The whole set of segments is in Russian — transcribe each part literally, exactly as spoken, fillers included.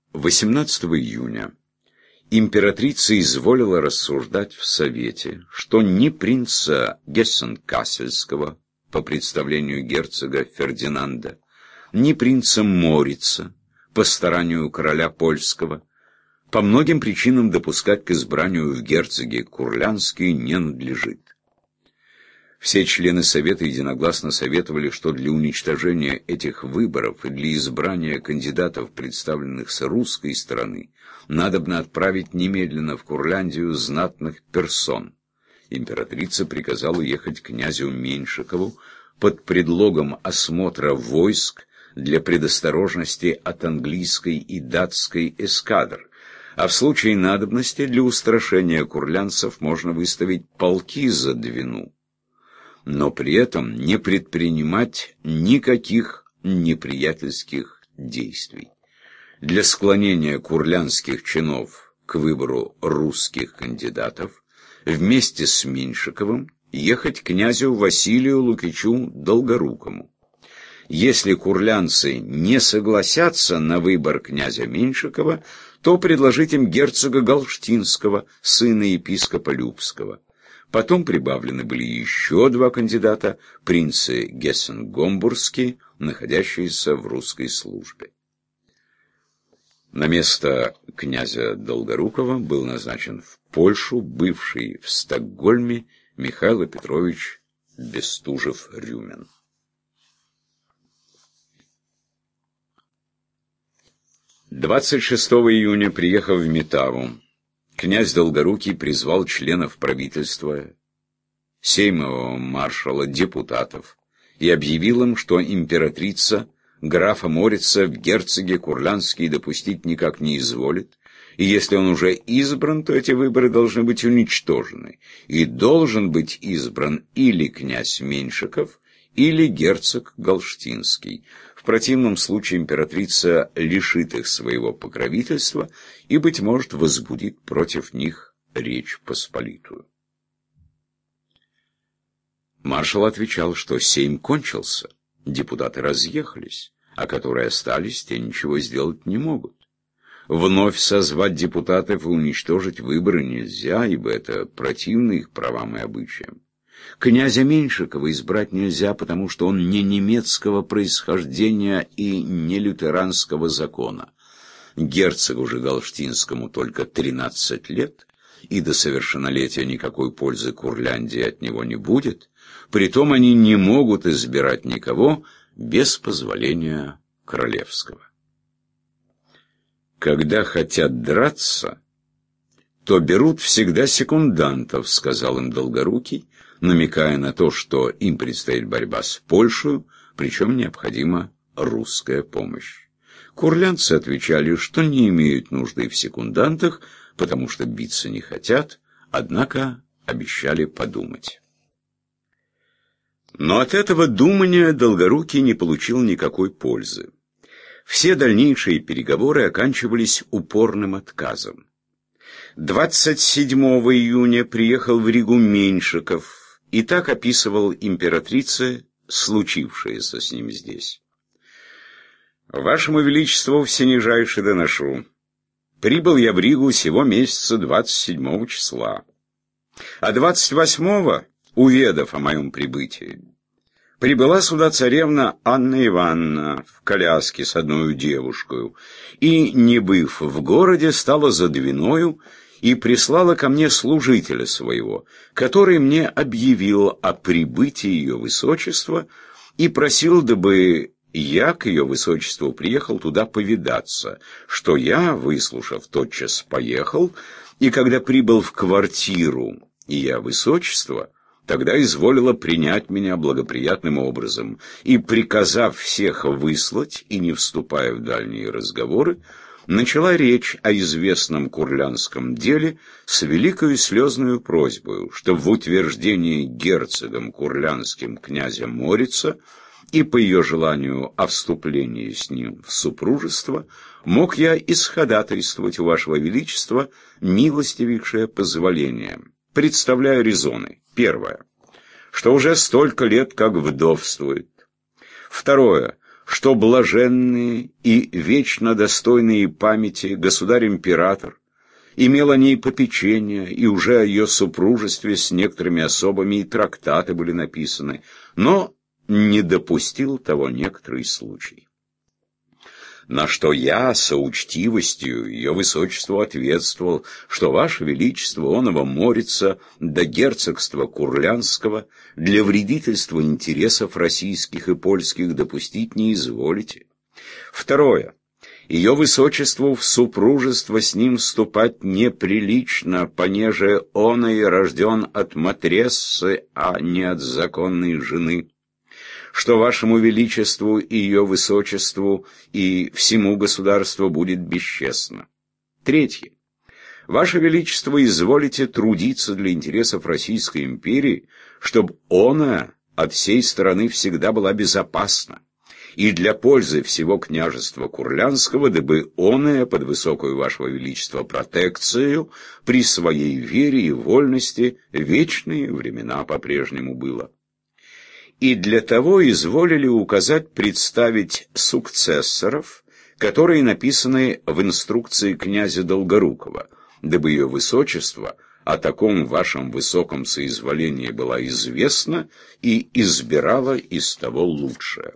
восемнадцатого июня императрица изволила рассуждать в Совете, что ни принца Гессен-Кассельского, по представлению герцога Фердинанда, ни принца Морица, по старанию короля польского, по многим причинам допускать к избранию в герцоги курлянские не надлежит. Все члены Совета единогласно советовали, что для уничтожения этих выборов и для избрания кандидатов, представленных с русской стороны, надобно отправить немедленно в Курляндию знатных персон. Императрица приказала ехать князю Меньшикову под предлогом осмотра войск для предосторожности от английской и датской эскадр, а в случае надобности для устрашения курлянцев можно выставить полки за Двину, но при этом не предпринимать никаких неприятельских действий. Для склонения курлянских чинов к выбору русских кандидатов вместе с Меньшиковым ехать к князю Василию Лукичу Долгорукому. Если курлянцы не согласятся на выбор князя Меньшикова, то предложить им герцога Галштинского, сына епископа Любского. Потом прибавлены были еще два кандидата, принцы Гессен-Гомбургские, находящиеся в русской службе. На место князя Долгорукова был назначен в Польшу бывший в Стокгольме Михаил Петрович Бестужев-Рюмин. двадцать шестого июня, приехав в Метаву, князь Долгорукий призвал членов правительства, сеймового маршала, депутатов и объявил им, что императрица графа Морица в герцоги курлянские допустить никак не изволит, и если он уже избран, то эти выборы должны быть уничтожены, и должен быть избран или князь Меньшиков, или герцог Галштинский. В противном случае императрица лишит их своего покровительства и, быть может, возбудит против них Речь Посполитую. Маршал отвечал, что сейм кончился, депутаты разъехались, а которые остались, те ничего сделать не могут. Вновь созвать депутатов и уничтожить выборы нельзя, ибо это противно их правам и обычаям. Князя Меньшикова избрать нельзя, потому что он не немецкого происхождения и не лютеранского закона. Герцогу же Галштинскому только тринадцать лет, и до совершеннолетия никакой пользы Курляндии от него не будет. Притом они не могут избирать никого без позволения королевского. Когда хотят драться, то берут всегда секундантов, сказал им Долгорукий, намекая на то, что им предстоит борьба с Польшей, причем необходима русская помощь. Курлянцы отвечали, что не имеют нужды в секундантах, потому что биться не хотят, однако обещали подумать. Но от этого думания Долгорукий не получил никакой пользы. Все дальнейшие переговоры оканчивались упорным отказом. двадцать седьмого июня приехал в Ригу Меньшиков и так описывал императрице случившееся с ним здесь. «Вашему Величеству всенижайше доношу. Прибыл я в Ригу сего месяца двадцать седьмого числа, а двадцать восьмого, уведав о моем прибытии, прибыла сюда царевна Анна Ивановна в коляске с одной девушкой, и, не быв в городе, стала за Двиною и прислала ко мне служителя своего, который мне объявил о прибытии ее высочества и просил, дабы я к ее высочеству приехал туда повидаться, что я, выслушав, тотчас поехал, и когда прибыл в квартиру ее высочества, тогда изволила принять меня благоприятным образом, и, приказав всех выслать и не вступая в дальние разговоры, начала речь о известном курлянском деле с великою слезную просьбою, что в утверждении герцогом курлянским князя Морица и по ее желанию о вступлении с ним в супружество мог я исходатайствовать у вашего величества милостивейшее позволение. Представляю резоны. Первое, что уже столько лет как вдовствует. Второе, что блаженный и вечно достойный памяти государь-император имел о ней попечение, и уже о ее супружестве с некоторыми особами и трактаты были написаны, но не допустил того некоторый случай. На что я со учтивостью ее высочеству ответствовал, что ваше величество оного морится до герцогства Курлянского для вредительства интересов российских и польских допустить не изволите. Второе. Ее высочеству в супружество с ним вступать неприлично, понеже он и рожден от матрессы, а не от законной жены. Что вашему величеству и ее высочеству и всему государству будет бесчестно. Третье. Ваше величество изволите трудиться для интересов Российской империи, чтобы она от всей стороны всегда была безопасна, и для пользы всего княжества Курлянского, дабы оное под высокую вашего величества протекцию при своей вере и вольности вечные времена по-прежнему было. И для того изволили указать представить сукцессоров, которые написаны в инструкции князя Долгорукова, дабы ее высочество о таком вашем высоком соизволении была известна и избирала из того лучшее.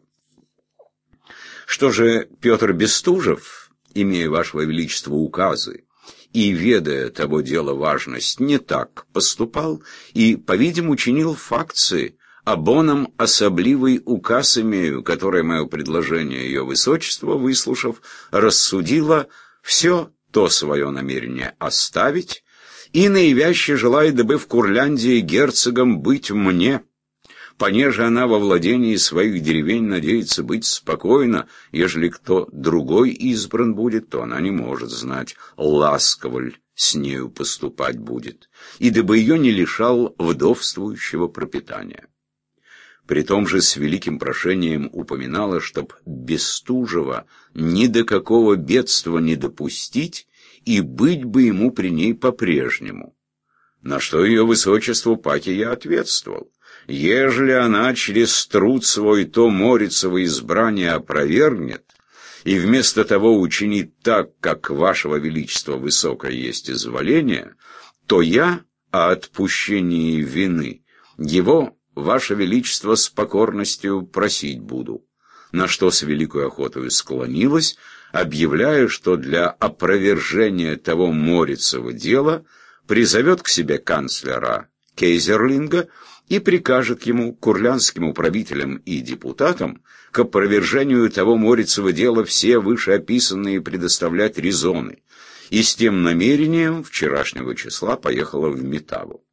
Что же Петр Бестужев, имея вашего величества указы, и, ведая того дела важность, не так поступал и, по-видимому, чинил факции, об оном особливый указ имею, которое мое предложение ее высочества, выслушав, рассудила все то свое намерение оставить, и наивяще желает, дабы в Курляндии герцогом быть мне, понеже она во владении своих деревень надеется быть спокойно, ежели кто другой избран будет, то она не может знать, ласково ль с нею поступать будет, и дабы ее не лишал вдовствующего пропитания. При том же с великим прошением упоминала, чтоб Бестужева ни до какого бедства не допустить, и быть бы ему при ней по-прежнему. На что ее высочеству паки я ответствовал: ежели она через труд свой то Морицево избрание опровергнет, и вместо того учинит так, как вашего величества высокое есть изволение, то я о отпущении вины его ваше величество с покорностью просить буду. На что с великой охотою склонилась, объявляя, что для опровержения того Морицева дела призовет к себе канцлера Кейзерлинга и прикажет ему, курлянским управителям и депутатам, к опровержению того Морицева дела все вышеописанные предоставлять резоны, и с тем намерением вчерашнего числа поехала в Метаву.